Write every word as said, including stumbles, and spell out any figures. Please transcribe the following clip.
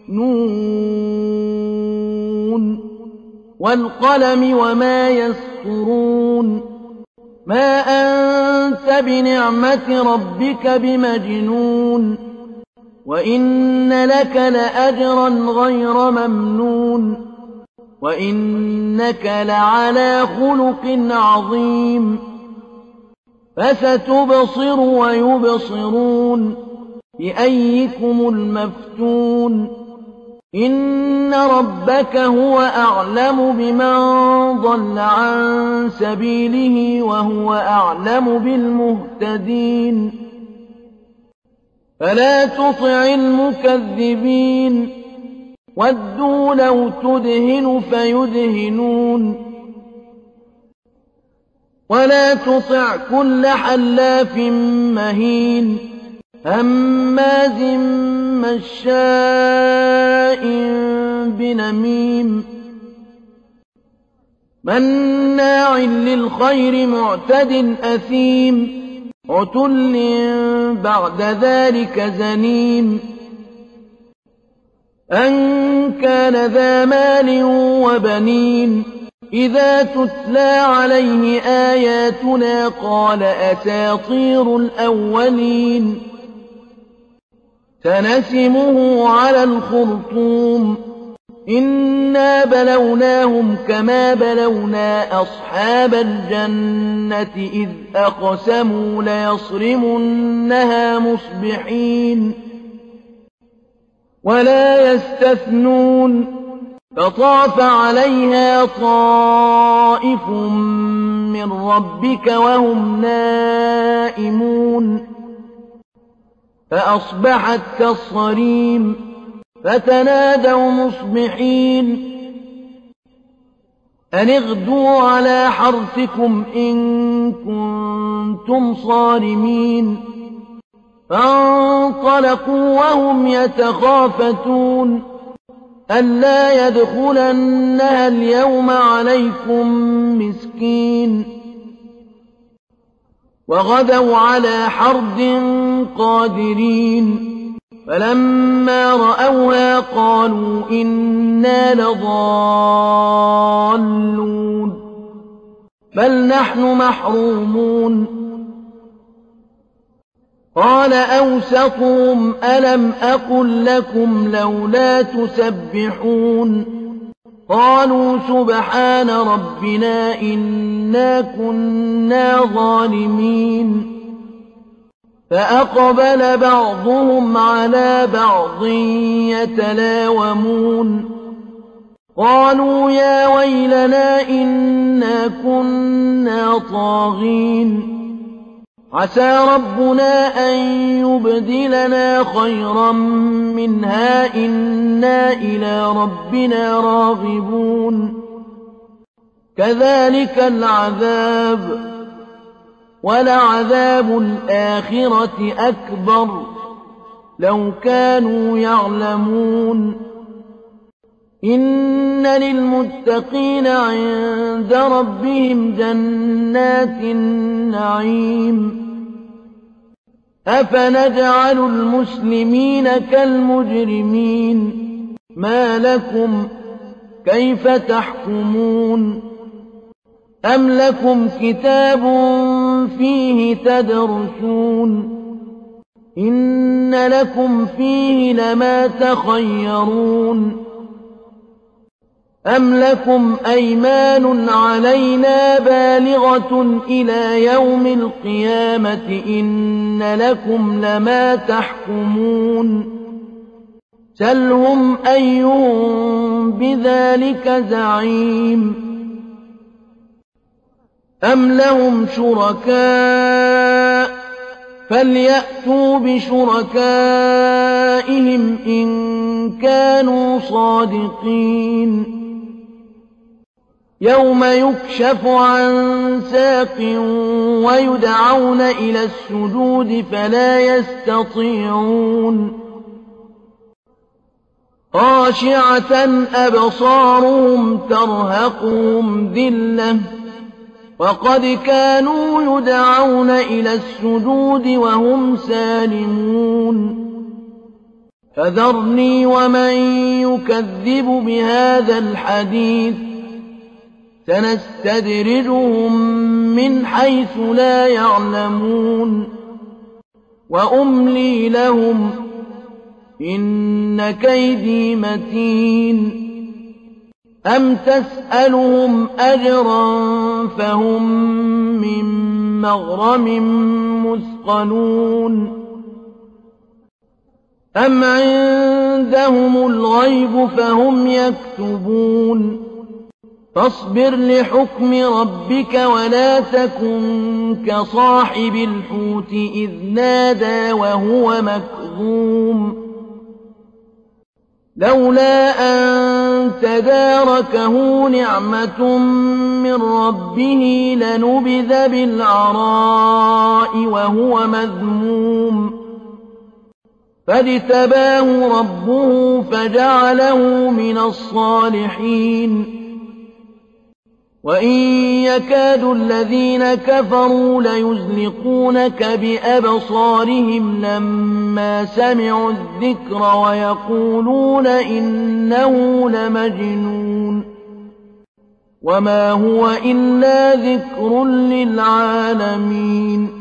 نون والقلم وما يسطرون ما أنت بنعمة ربك بمجنون وإن لك لأجرا غير ممنون وإنك لعلى خلق عظيم فستبصر ويبصرون بأيكم المفتون إن ربك هو أعلم بمن ضل عن سبيله وهو أعلم بالمهتدين فلا تطع المكذبين ودوا لو تدهن فيدهنون ولا تطع كل حلاف مهين هماز مشاء بنميم مناع للخير معتد أثيم عتل بعد ذلك زنيم أن كان ذا مال وبنين إذا تتلى عليه آياتنا قال أساطير الأولين سنسمه على الخرطوم إنا بلوناهم كما بلونا أصحاب الجنة إذ أقسموا ليصرمنها مصبحين ولا يستثنون فطاف عليها طائف من ربك وهم نائمون فأصبحت كالصريم فتنادوا مصبحين أن اغدوا على حرثكم إن كنتم صارمين فانطلقوا وهم يتخافتون ألا يدخلنها اليوم عليكم مسكين وغدوا على حرد قادرين فلما رأوها قالوا إنا لضالون بل نحن محرومون قال أوسطهم ألم أقل لكم لولا تسبحون قالوا سبحان ربنا إنا كنا ظالمين فأقبل بعضهم على بعض يتلاومون قالوا يا ويلنا إنا كنا طاغين عسى ربنا أن يبدلنا خيرا منها إنا إلى ربنا راغبون كذلك العذاب ولعذاب الآخرة أكبر لو كانوا يعلمون إن للمتقين عند ربهم جنات النعيم أفنجعل المسلمين كالمجرمين ما لكم كيف تحكمون أم لكم كتاب فيه تدرسون إن لكم فيه لما تخيرون أم لكم أيمان علينا بالغة إلى يوم القيامة إن لكم لما تحكمون سلهم أيهم بذلك زعيم أم لهم شركاء فليأتوا بشركائهم إن كانوا صادقين يوم يكشف عن ساق ويدعون إلى السجود فلا يستطيعون خاشعة أبصارهم ترهقهم ذلة وقد كانوا يدعون إلى السجود وهم سالمون فذرني ومن يكذب بهذا الحديث سنستدرجهم من حيث لا يعلمون وأملي لهم إن كيدي متين أم تسألهم أجرا فهم من مغرم مثقلون أم عندهم الغيب فهم يكتبون فاصبر لحكم ربك ولا تكن كصاحب الحوت إذ نادى وهو مكظوم لولا أن تداركه نعمة من ربه لنبذ بالعراء وهو مذموم فاجتباه ربه فجعله من الصالحين وإن يكاد الذين كفروا ليزلقونك بأبصارهم لما سمعوا الذكر ويقولون إنه لمجنون وما هو إلا ذكر للعالمين